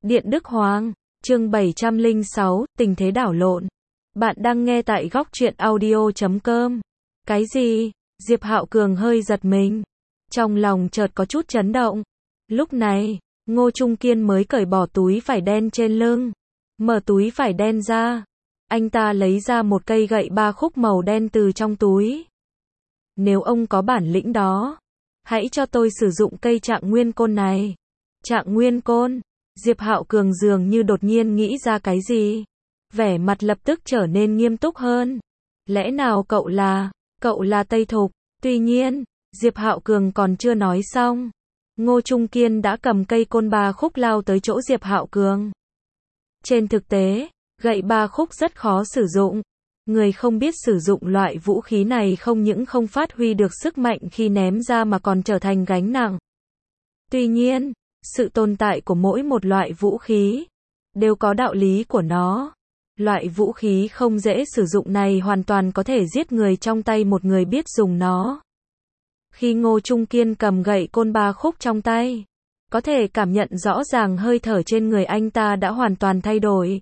Điện Đức Hoàng, chương 706, tình thế đảo lộn. Bạn đang nghe tại góc truyện audio.com. Cái gì? Diệp Hạo Cường hơi giật mình. Trong lòng chợt có chút chấn động. Lúc này, Ngô Trung Kiên mới cởi bỏ túi vải đen trên lưng. Mở túi vải đen ra. Anh ta lấy ra một cây gậy ba khúc màu đen từ trong túi. Nếu ông có bản lĩnh đó, hãy cho tôi sử dụng cây Trạng Nguyên Côn này. Trạng Nguyên Côn? Diệp Hạo Cường dường như đột nhiên nghĩ ra cái gì. Vẻ mặt lập tức trở nên nghiêm túc hơn. Lẽ nào cậu là Tây Thục? Tuy nhiên, Diệp Hạo Cường còn chưa nói xong. Ngô Trung Kiên đã cầm cây côn ba khúc lao tới chỗ Diệp Hạo Cường. Trên thực tế, gậy ba khúc rất khó sử dụng. Người không biết sử dụng loại vũ khí này không những không phát huy được sức mạnh khi ném ra mà còn trở thành gánh nặng. Tuy nhiên, sự tồn tại của mỗi một loại vũ khí đều có đạo lý của nó. Loại vũ khí không dễ sử dụng này hoàn toàn có thể giết người trong tay một người biết dùng nó. Khi Ngô Trung Kiên cầm gậy côn ba khúc trong tay, có thể cảm nhận rõ ràng hơi thở trên người anh ta đã hoàn toàn thay đổi.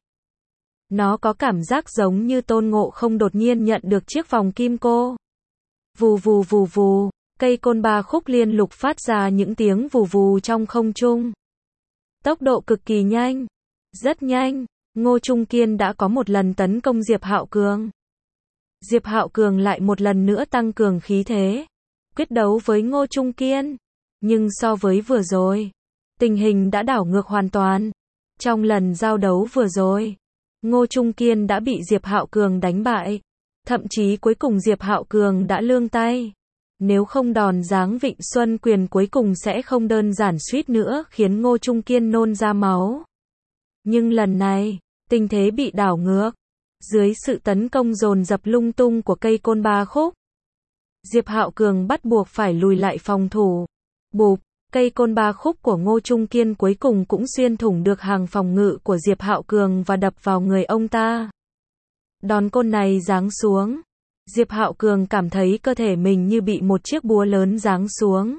Nó có cảm giác giống như Tôn Ngộ Không đột nhiên nhận được chiếc vòng kim cô. Vù vù vù vù, cây côn ba khúc liên lục phát ra những tiếng vù vù trong không trung. Tốc độ cực kỳ nhanh, rất nhanh, Ngô Trung Kiên đã có một lần tấn công Diệp Hạo Cường. Diệp Hạo Cường lại một lần nữa tăng cường khí thế, quyết đấu với Ngô Trung Kiên. Nhưng so với vừa rồi, tình hình đã đảo ngược hoàn toàn. Trong lần giao đấu vừa rồi, Ngô Trung Kiên đã bị Diệp Hạo Cường đánh bại. Thậm chí cuối cùng Diệp Hạo Cường đã lương tay. Nếu không đòn giáng Vịnh Xuân Quyền cuối cùng sẽ không đơn giản suýt nữa khiến Ngô Trung Kiên nôn ra máu. Nhưng lần này, tình thế bị đảo ngược. Dưới sự tấn công dồn dập lung tung của cây côn ba khúc, Diệp Hạo Cường bắt buộc phải lùi lại phòng thủ. Bụp, cây côn ba khúc của Ngô Trung Kiên cuối cùng cũng xuyên thủng được hàng phòng ngự của Diệp Hạo Cường và đập vào người ông ta. Đòn côn này giáng xuống, Diệp Hạo Cường cảm thấy cơ thể mình như bị một chiếc búa lớn giáng xuống.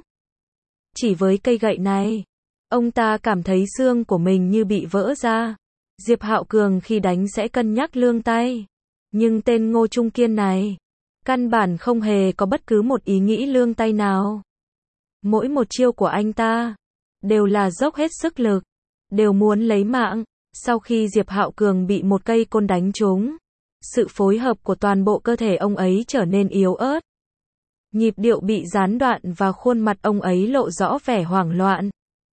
Chỉ với cây gậy này, ông ta cảm thấy xương của mình như bị vỡ ra. Diệp Hạo Cường khi đánh sẽ cân nhắc lương tay. Nhưng tên Ngô Trung Kiên này, căn bản không hề có bất cứ một ý nghĩ lương tay nào. Mỗi một chiêu của anh ta, đều là dốc hết sức lực, đều muốn lấy mạng. Sau khi Diệp Hạo Cường bị một cây côn đánh trúng, sự phối hợp của toàn bộ cơ thể ông ấy trở nên yếu ớt. Nhịp điệu bị gián đoạn và khuôn mặt ông ấy lộ rõ vẻ hoảng loạn.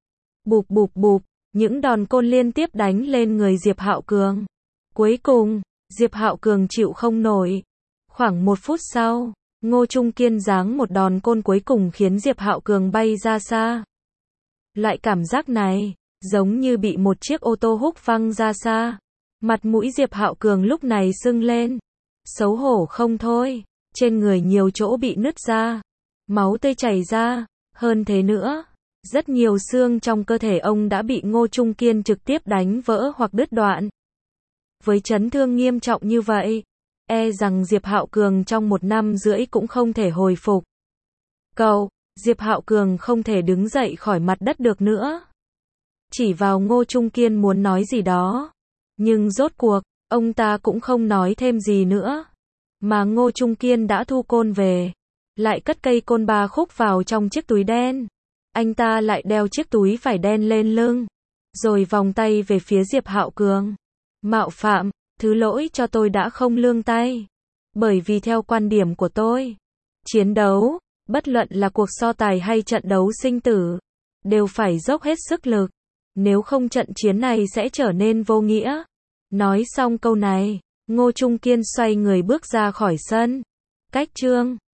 Bụp bụp bụp, những đòn côn liên tiếp đánh lên người Diệp Hạo Cường. Cuối cùng, Diệp Hạo Cường chịu không nổi. Khoảng 1 phút sau, Ngô Trung Kiên giáng một đòn côn cuối cùng khiến Diệp Hạo Cường bay ra xa. Loại cảm giác này, giống như bị một chiếc ô tô húc văng ra xa. Mặt mũi Diệp Hạo Cường lúc này sưng lên. Xấu hổ không thôi, trên người nhiều chỗ bị nứt ra. Máu tươi chảy ra, hơn thế nữa, rất nhiều xương trong cơ thể ông đã bị Ngô Trung Kiên trực tiếp đánh vỡ hoặc đứt đoạn. Với chấn thương nghiêm trọng như vậy, e rằng Diệp Hạo Cường trong 1 năm rưỡi cũng không thể hồi phục. Diệp Hạo Cường không thể đứng dậy khỏi mặt đất được nữa. Chỉ vào Ngô Trung Kiên muốn nói gì đó. Nhưng rốt cuộc, ông ta cũng không nói thêm gì nữa. Mà Ngô Trung Kiên đã thu côn về. Lại cất cây côn ba khúc vào trong chiếc túi đen. Anh ta lại đeo chiếc túi vải đen lên lưng. Rồi vòng tay về phía Diệp Hạo Cường. Mạo phạm, thứ lỗi cho tôi đã không lương tay. Bởi vì theo quan điểm của tôi, chiến đấu, bất luận là cuộc so tài hay trận đấu sinh tử, đều phải dốc hết sức lực. Nếu không trận chiến này sẽ trở nên vô nghĩa. Nói xong câu này, Ngô Trung Kiên xoay người bước ra khỏi sân. Cách chương